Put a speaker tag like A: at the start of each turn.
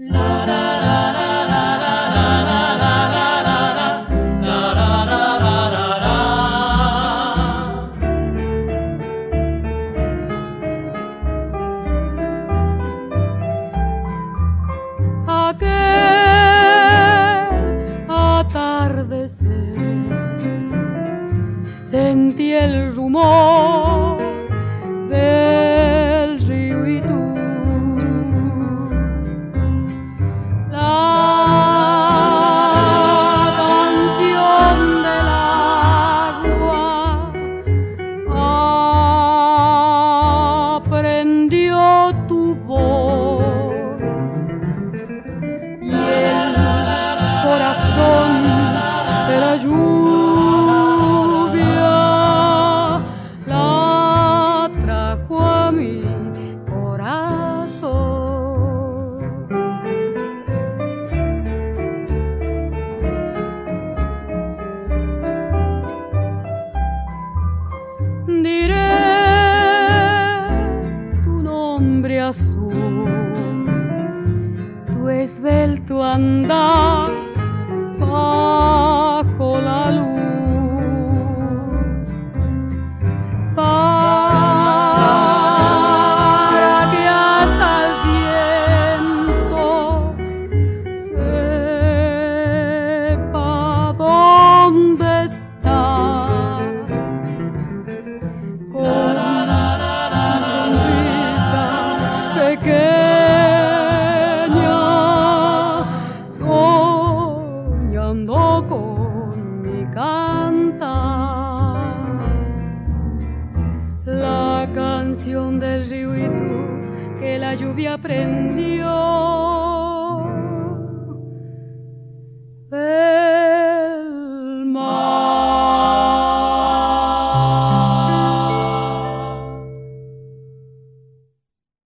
A: Sentí el rumor del río y tú. La canción del agua aprendió tu voz y el corazón de la lluvia tu esbelto andar bajo la luz, para que hasta el viento sepa dónde estás. Con sonrisa pequeña, soñando con mi cantar, la canción del río y tú que la lluvia prendió.